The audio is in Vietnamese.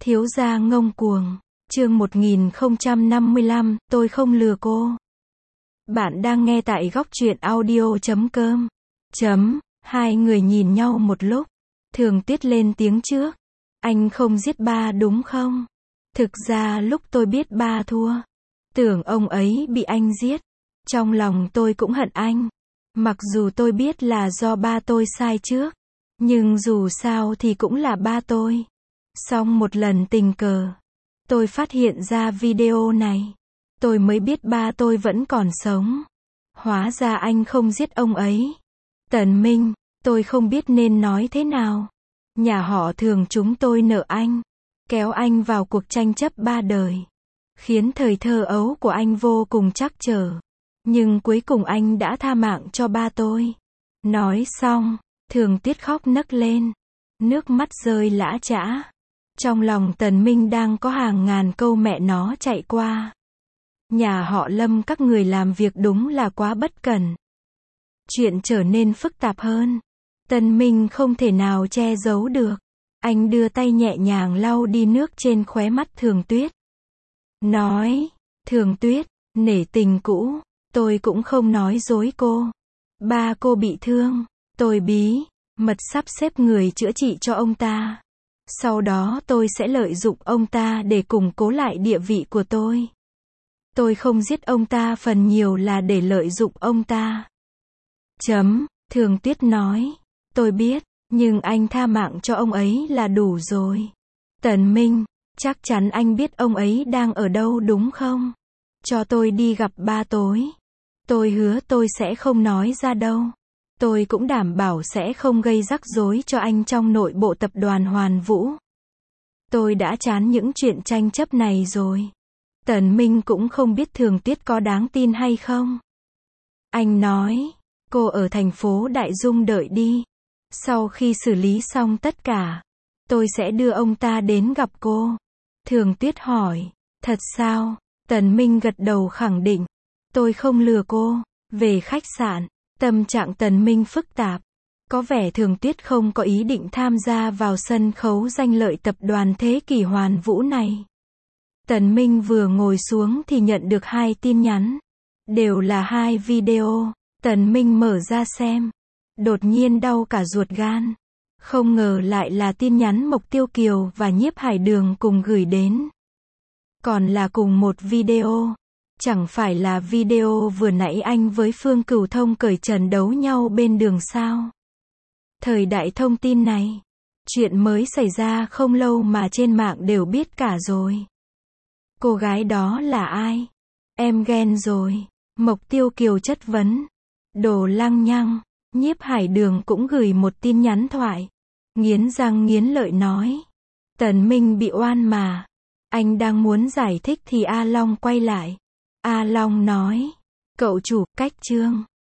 Thiếu gia ngông cuồng. Chương 1055, tôi không lừa cô. Bạn đang nghe tại góc truyện audio.com. Hai người nhìn nhau một lúc. Thường Tuyết lên tiếng trước. Anh không giết ba đúng không? Thực ra lúc tôi biết ba thua, tưởng ông ấy bị anh giết. Trong lòng tôi cũng hận anh. Mặc dù tôi biết là do ba tôi sai trước, nhưng dù sao thì cũng là ba tôi. Xong một lần tình cờ, tôi phát hiện ra video này. Tôi mới biết ba tôi vẫn còn sống. Hóa ra anh không giết ông ấy. Tần Minh, tôi không biết nên nói thế nào. Nhà họ Thường chúng tôi nợ anh, kéo anh vào cuộc tranh chấp ba đời, khiến thời thơ ấu của anh vô cùng trắc trở. Nhưng cuối cùng anh đã tha mạng cho ba tôi. Nói xong, Thường Tuyết khóc nấc lên, nước mắt rơi lã chã. Trong lòng Tần Minh đang có hàng ngàn câu mẹ nó chạy qua. Nhà họ Lâm các người làm việc đúng là quá bất cẩn. Chuyện trở nên phức tạp hơn. Tần Minh không thể nào che giấu được. Anh đưa tay nhẹ nhàng lau đi nước trên khóe mắt Thường Tuyết. Nói, Thường Tuyết, nể tình cũ, tôi cũng không nói dối cô. Ba cô bị thương, tôi bí mật sắp xếp người chữa trị cho ông ta. Sau đó tôi sẽ lợi dụng ông ta để củng cố lại địa vị của tôi. Tôi không giết ông ta phần nhiều là để lợi dụng ông ta. Thường Tuyết nói, tôi biết, nhưng anh tha mạng cho ông ấy là đủ rồi. Tần Minh, chắc chắn anh biết ông ấy đang ở đâu đúng không? Cho tôi đi gặp ba tối. Tôi hứa tôi sẽ không nói ra đâu. Tôi cũng đảm bảo sẽ không gây rắc rối cho anh trong nội bộ tập đoàn Hoàn Vũ. Tôi đã chán những chuyện tranh chấp này rồi. Tần Minh cũng không biết Thường Tuyết có đáng tin hay không. Anh nói, cô ở thành phố Đại Dung đợi đi. Sau khi xử lý xong tất cả, tôi sẽ đưa ông ta đến gặp cô. Thường Tuyết hỏi, thật sao? Tần Minh gật đầu khẳng định, tôi không lừa cô. Về khách sạn, tâm trạng Tần Minh phức tạp. Có vẻ Thường Tuyết không có ý định tham gia vào sân khấu danh lợi tập đoàn Thế Kỷ Hoàn Vũ này. Tần Minh vừa ngồi xuống thì nhận được 2 tin nhắn. Đều là 2 video. Tần Minh mở ra xem. Đột nhiên đau cả ruột gan. Không ngờ lại là tin nhắn Mộc Tiêu Kiều và Nhiếp Hải Đường cùng gửi đến. Còn là cùng một video. Chẳng phải là video vừa nãy anh với Phương Cửu Thông cởi trần đấu nhau bên đường sao? Thời đại thông tin này, chuyện mới xảy ra không lâu mà trên mạng đều biết cả rồi. Cô gái đó là ai? Em ghen rồi. Mộc Tiêu Kiều chất vấn. Đồ lăng nhăng. Nhiếp Hải Đường cũng gửi một tin nhắn thoại. Nghiến răng nghiến lợi nói. Tần Minh bị oan mà. Anh đang muốn giải thích thì A Long quay lại. A Long nói. Cậu chủ, cách chương.